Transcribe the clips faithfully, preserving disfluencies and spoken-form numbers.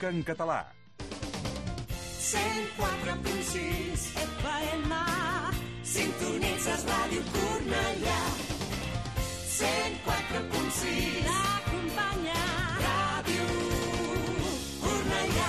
Rock en català. cent quatre punt sis F M, sintonitzes Ràdio Cornellà. cent quatre punt sis l'acompanya Ràdio Cornellà.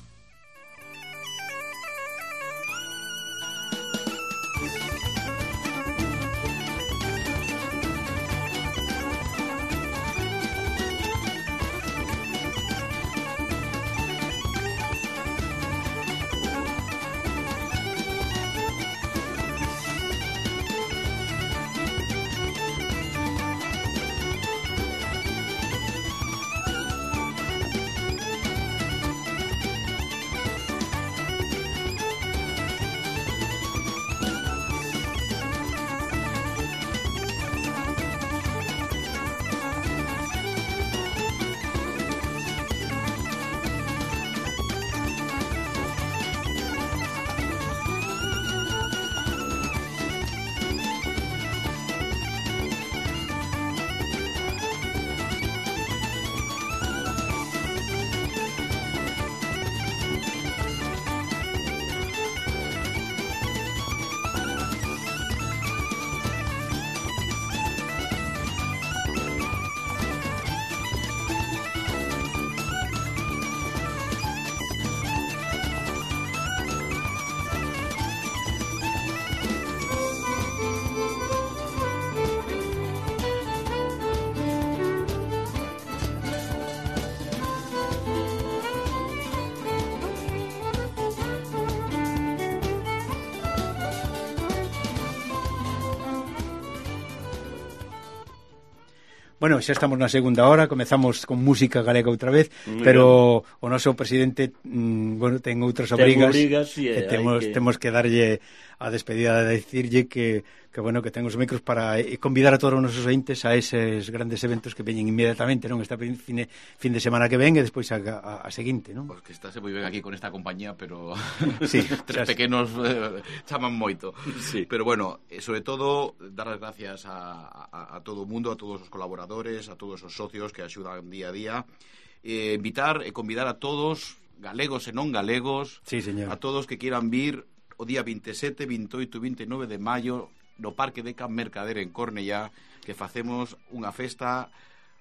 Bueno, xa estamos na segunda hora, comezamos con música galega outra vez, muy pero bien. O noso presidente mm, bueno, ten outras obrigas, obrigas sí, que temos que... temos que darlle a despedida de decirlle que, que bueno, que ten os micros para eh, convidar a todos os nosos ointes a eses grandes eventos que veñen inmediatamente, non? Esta fin, fin de semana que ven e despois a, a, a seguinte, non? Pois que estáse moi ben aquí con esta compañía, pero sí, tres pequenos eh, chaman moito. Sí. Pero bueno, eh, sobre todo dar as gracias a, a, a todo o mundo, a todos os colaboradores, a todos os socios que axudan día a día. Eh, invitar e convidar a todos, galegos e non galegos, sí, señor. A todos que quieran vir o día veintisiete, veintiocho e veintinueve de maio no Parque de Can Mercader en Cornellá, que facemos unha festa,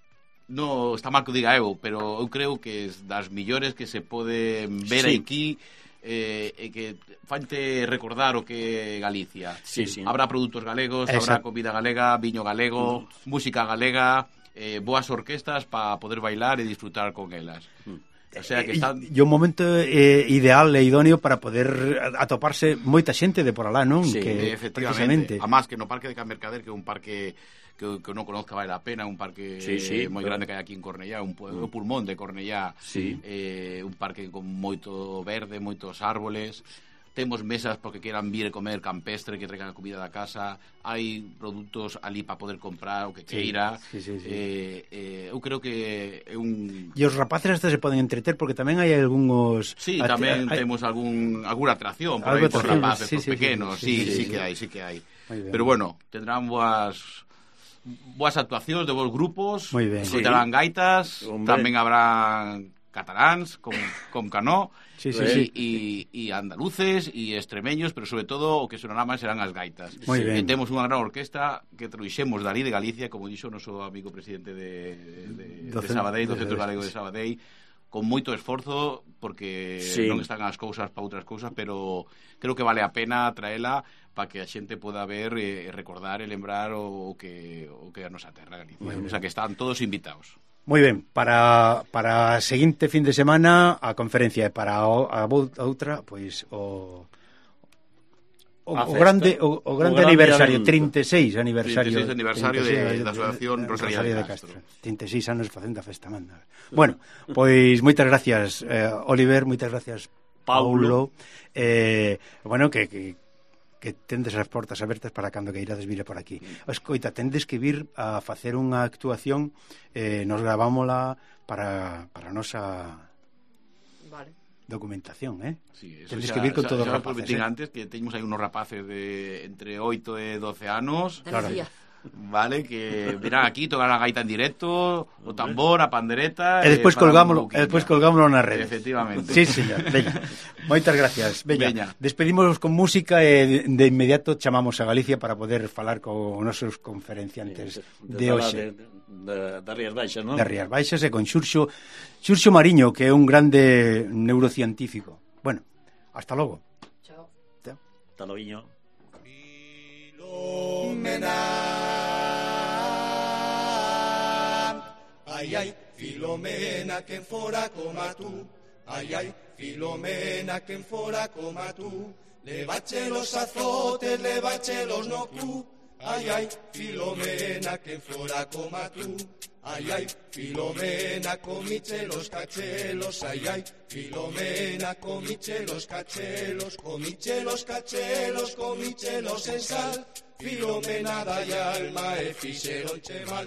no está mal que o diga eu, pero eu creo que es das millores que se poden ver sí. aquí, eh, e que fante recordar o que é Galicia. Sí, sí. Habrá produtos galegos, Exacto. habrá comida galega, viño galego, mm. música galega, eh, boas orquestas para poder bailar e disfrutar con elas. Mm. O sea que están... E un momento eh, ideal e idóneo para poder atoparse moita xente de por alá, non? Sí, que, efectivamente. A máis que no Parque de Can Mercader, que é un parque que, que non conozca vale a pena, un parque sí, sí, moi pero... grande que hai aquí en Cornellá, un, un pulmón de Cornellá, sí. eh, un parque con moito verde, moitos árboles. Temos mesas porque quieran vir e comer campestre, que traigan a comida da casa. Hai produtos ali para poder comprar o que queira. Sí, sí, sí, sí. Eh, eh, eu creo que é un... E os rapaces hasta se poden entreter, porque tamén hai algúns... Sí, tamén hay... temos algún alguna atracción por Algo aí, por atracción, rapaces, sí, por sí, pequenos. sí, Sí, sí, sí, sí, sí sí. que hai, sí que hai. Pero bueno, tendrán boas... boas actuacións de bons grupos. Moi ben. Escoitarán Sí. gaitas, Hombre. tamén habrá cataláns con, con canó, sí, sí, e, sí. e, e andaluces e extremeños, pero sobre todo o que sonará máis serán as gaitas. Moi E ben. temos unha gran orquesta que trouxemos dali de Galicia, como dixo o noso amigo presidente de, de, de, de Sabadell, do Centro Galego de Sabadell, con moito esforzo, porque sí. non están as cousas para outras cousas, pero creo que vale a pena traela para que a xente poda ver e recordar e lembrar o que o que é a nosa terra Galicia. O sea que están todos invitados. Moi ben, para para a seguinte fin de semana a conferencia e para o, a, a outra, pois o o, o grande o, o grande o grande aniversario, evento. trinta e seis aniversario, trinta e seis aniversario trinta e seis, de, da Asociación Rosalía de, de Castro. trinta e seis anos facendo a festa manda. Bueno, pois moitas gracias eh, Oliver, moitas gracias Paulo. Eh, bueno, que, que que tendes as portas abertas para cando que irades vir por aquí. Escoita, tendes que vir a facer unha actuación, eh, nos gravámola para, para a nosa vale. documentación, eh? Sí, tendes xa, que vir con xa, todos os xa rapaces, eh? eh? antes que teñemos aí unos rapaces de entre oito e doce anos. Claro. vale, que virán aquí, tocar a gaita en directo, o tambor, a pandereta... E despois eh, colgámoslo, e despois colgámoslo nas redes. Efectivamente. Sí, señor, veña. Moitas gracias. Veña, Veña. despedimos con música e de, de inmediato chamamos a Galicia para poder falar con os nosos conferenciantes de, de hoxe. De, de, de Rías Baixas, non? De Rías Baixas e con Xurxo, Xurxo Mariño, que é un grande neurocientífico. Bueno, hasta logo. Chao. Hasta logo. Filomena, ay, ay, Filomena, quen fora coma tú, ay, ay, Filomena, quen fora coma tú, levache los azotes, levache los no cu, ay, ay, Filomena, quen fora coma tú, ay, ay, Filomena, comiche los cachelos, ay, ay, Filomena, comiche los cachelos, comiche los cachelos, comiche los en sal, Filomena dai alma e fixeronche mal.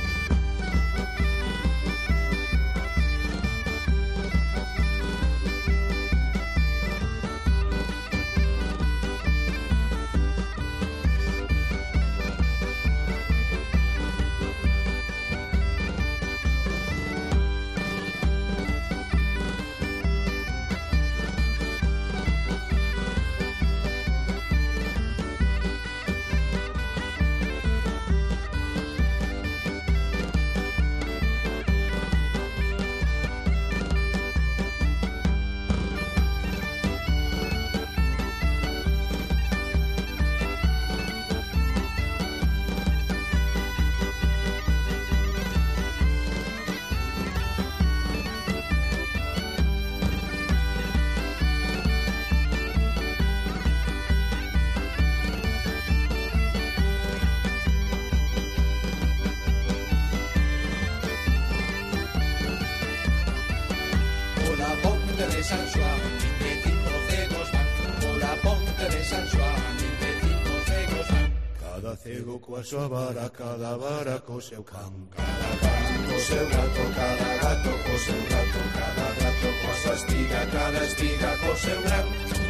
San Xoán, vinte e cinco cegos van, pola ponte de San Xoán, vinte e cinco cegos van. Cada cego coa súa vara, cada vara co seu can, cada can co seu gato, cada gato co seu gato, cada gato coa súa espiga, cada espiga co seu gran.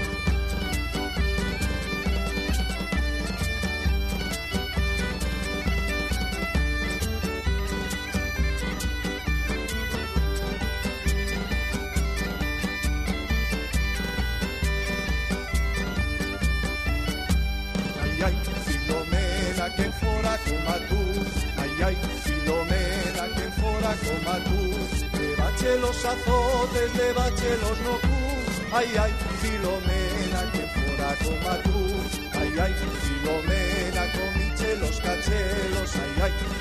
Ay, Filomena, quen fora coma tú, ay, ay, Filomena, quen fora coma tú, levache los azotes, levache los no cu, ay, ay, Filomena, quen fora coma tú, ay, ay, Filomena, comiche los cachelos, ay, ay,